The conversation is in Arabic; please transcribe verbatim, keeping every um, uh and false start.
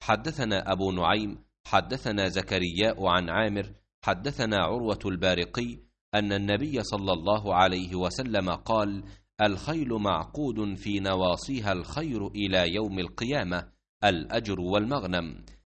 حدثنا أبو نعيم حدثنا زكرياء عن عامر حدثنا عروة البارقي أن النبي صلى الله عليه وسلم قال: الخيل معقود في نواصيها الخير إلى يوم القيامة، الأجر والمغنم.